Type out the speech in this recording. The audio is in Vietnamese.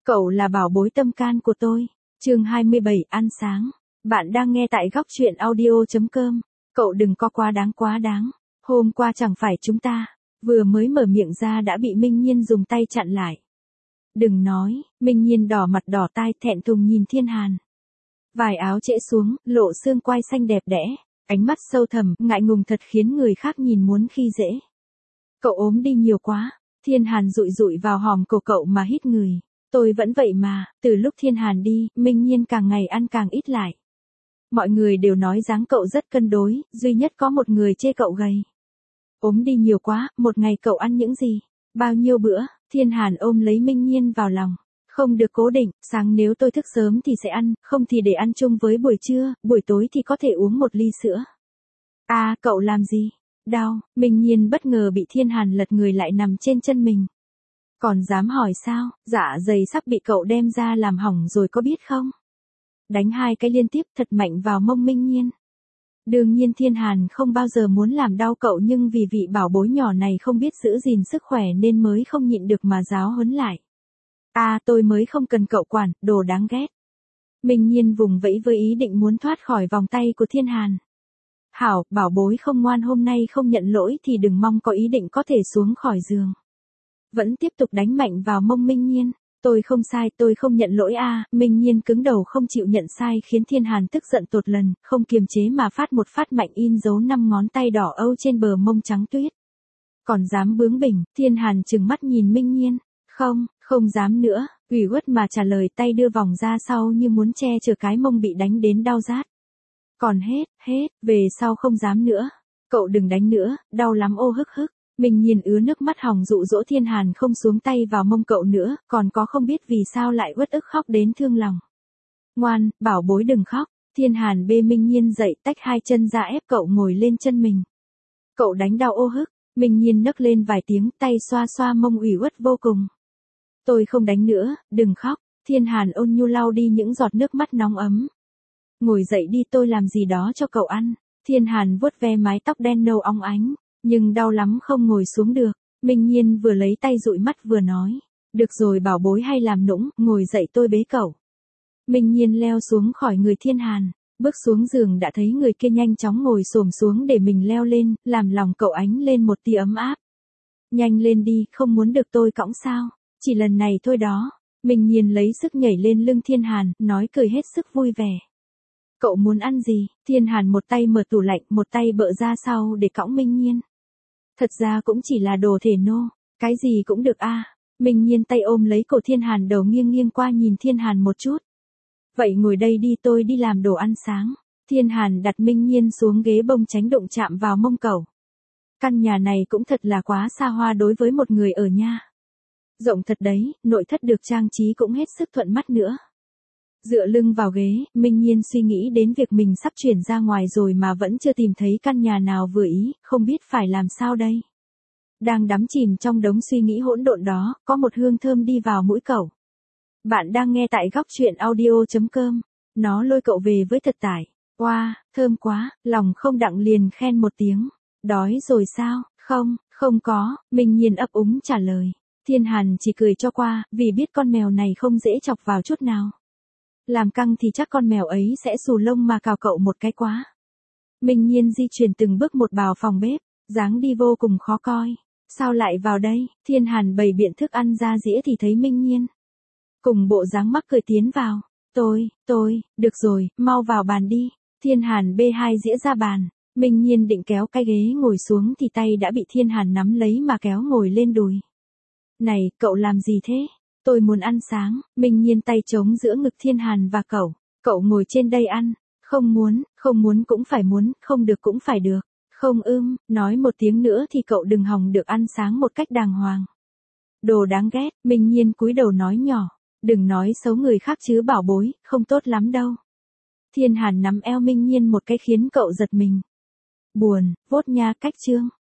Cậu là bảo bối tâm can của tôi. Chương 27 ăn sáng. Bạn đang nghe tại góc truyện audio.com. Cậu đừng có quá đáng. Hôm qua chẳng phải chúng ta, vừa mới mở miệng ra đã bị Minh Nhiên dùng tay chặn lại. Đừng nói, Minh Nhiên đỏ mặt đỏ tai thẹn thùng nhìn Thiên Hàn. Vải áo trễ xuống, lộ xương quai xanh đẹp đẽ, ánh mắt sâu thẳm, ngại ngùng thật khiến người khác nhìn muốn khi dễ. Cậu ốm đi nhiều quá, Thiên Hàn dụi dụi vào hòm cổ cậu mà hít người. Tôi vẫn vậy mà, từ lúc Thiên Hàn đi, Minh Nhiên càng ngày ăn càng ít lại. Mọi người đều nói dáng cậu rất cân đối, duy nhất có một người chê cậu gầy. Ốm đi nhiều quá, một ngày cậu ăn những gì? Bao nhiêu bữa? Thiên Hàn ôm lấy Minh Nhiên vào lòng. Không được cố định, sáng nếu tôi thức sớm thì sẽ ăn, không thì để ăn chung với buổi trưa, buổi tối thì có thể uống một ly sữa. À, cậu làm gì? Đau, Minh Nhiên bất ngờ bị Thiên Hàn lật người lại nằm trên chân mình. Còn dám hỏi sao, dạ dày sắp bị cậu đem ra làm hỏng rồi có biết không? Đánh 2 cái liên tiếp thật mạnh vào mông Minh Nhiên. Đương nhiên Thiên Hàn không bao giờ muốn làm đau cậu, nhưng vì vị bảo bối nhỏ này không biết giữ gìn sức khỏe nên mới không nhịn được mà giáo huấn lại. À, tôi mới không cần cậu quản, đồ đáng ghét. Minh Nhiên vùng vẫy với ý định muốn thoát khỏi vòng tay của Thiên Hàn. Hảo, bảo bối không ngoan hôm nay không nhận lỗi thì đừng mong có ý định có thể xuống khỏi giường. Vẫn tiếp tục đánh mạnh vào mông Minh Nhiên. Tôi không sai, tôi không nhận lỗi a. Minh Nhiên cứng đầu không chịu nhận sai khiến Thiên Hàn tức giận tột lần, không kiềm chế mà phát một phát mạnh in dấu 5 ngón tay đỏ âu trên bờ mông trắng tuyết. Còn dám bướng bỉnh, Thiên Hàn trừng mắt nhìn Minh Nhiên. Không dám nữa, ủy khuất mà trả lời, tay đưa vòng ra sau như muốn che chở cái mông bị đánh đến đau rát. Còn hết, về sau không dám nữa. Cậu đừng đánh nữa, đau lắm ô hức hức. Minh Nhiên ứa nước mắt hồng dụ dỗ Thiên Hàn không xuống tay vào mông cậu nữa, còn có không biết vì sao lại uất ức khóc đến thương lòng. Ngoan, bảo bối đừng khóc. Thiên Hàn bê Minh Nhiên dậy, tách 2 chân ra ép cậu ngồi lên chân mình. Cậu đánh đau ô hức. Minh Nhiên nấc lên vài tiếng, tay xoa xoa mông ủy uất vô cùng. Tôi không đánh nữa, đừng khóc. Thiên Hàn ôn nhu lau đi những giọt nước mắt nóng ấm. Ngồi dậy đi, tôi làm gì đó cho cậu ăn. Thiên Hàn vuốt ve mái tóc đen nâu óng ánh. Nhưng đau lắm không ngồi xuống được. Minh Nhiên vừa lấy tay dụi mắt vừa nói. Được rồi bảo bối hay làm nũng, ngồi dậy tôi bế cậu. Minh Nhiên leo xuống khỏi người Thiên Hàn. Bước xuống giường đã thấy người kia nhanh chóng ngồi xổm xuống để mình leo lên, làm lòng cậu ánh lên một tia ấm áp. Nhanh lên đi, không muốn được tôi cõng sao? Chỉ lần này thôi đó. Minh Nhiên lấy sức nhảy lên lưng Thiên Hàn, nói cười hết sức vui vẻ. Cậu muốn ăn gì? Thiên Hàn một tay mở tủ lạnh, một tay bợ ra sau để cõng Minh Nhiên. Thật ra cũng chỉ là đồ thể nô, cái gì cũng được a. Minh Nhiên tay ôm lấy cổ Thiên Hàn, đầu nghiêng nghiêng qua nhìn Thiên Hàn một chút. Vậy ngồi đây đi, tôi đi làm đồ ăn sáng. Thiên Hàn đặt Minh Nhiên xuống ghế bông tránh đụng chạm vào mông cậu. Căn nhà này cũng thật là quá xa hoa đối với một người ở nha. Rộng thật đấy, nội thất được trang trí cũng hết sức thuận mắt nữa. Dựa lưng vào ghế, Minh Nhiên suy nghĩ đến việc mình sắp chuyển ra ngoài rồi mà vẫn chưa tìm thấy căn nhà nào vừa ý, không biết phải làm sao đây. Đang đắm chìm trong đống suy nghĩ hỗn độn đó, có một hương thơm đi vào mũi cậu. Bạn đang nghe tại góc truyện audio.com. Nó lôi cậu về với thực tại. Wow, thơm quá, lòng không đặng liền khen một tiếng. Đói rồi sao? Không có, Minh Nhiên ấp úng trả lời. Thiên Hàn chỉ cười cho qua, vì biết con mèo này không dễ chọc vào chút nào. Làm căng thì chắc con mèo ấy sẽ xù lông mà cào cậu một cái quá. Minh Nhiên di chuyển từng bước một vào phòng bếp, dáng đi vô cùng khó coi. Sao lại vào đây? Thiên Hàn bày biện thức ăn ra dĩa thì thấy Minh Nhiên. Cùng bộ dáng mắc cười tiến vào. Được rồi, mau vào bàn đi. Thiên Hàn bê 2 dĩa ra bàn. Minh Nhiên định kéo cái ghế ngồi xuống thì tay đã bị Thiên Hàn nắm lấy mà kéo ngồi lên đùi. Này, cậu làm gì thế? Tôi muốn ăn sáng. Minh Nhiên tay trống giữa ngực Thiên Hàn và cậu. Cậu ngồi trên đây ăn. Không muốn cũng phải muốn, không được cũng phải được. Không nói một tiếng nữa thì cậu đừng hòng được ăn sáng một cách đàng hoàng. Đồ đáng ghét, Minh Nhiên cúi đầu nói nhỏ. Đừng nói xấu người khác chứ bảo bối, không tốt lắm đâu. Thiên Hàn nắm eo Minh Nhiên một cái khiến cậu giật mình. Buồn, vốt nha cách chương.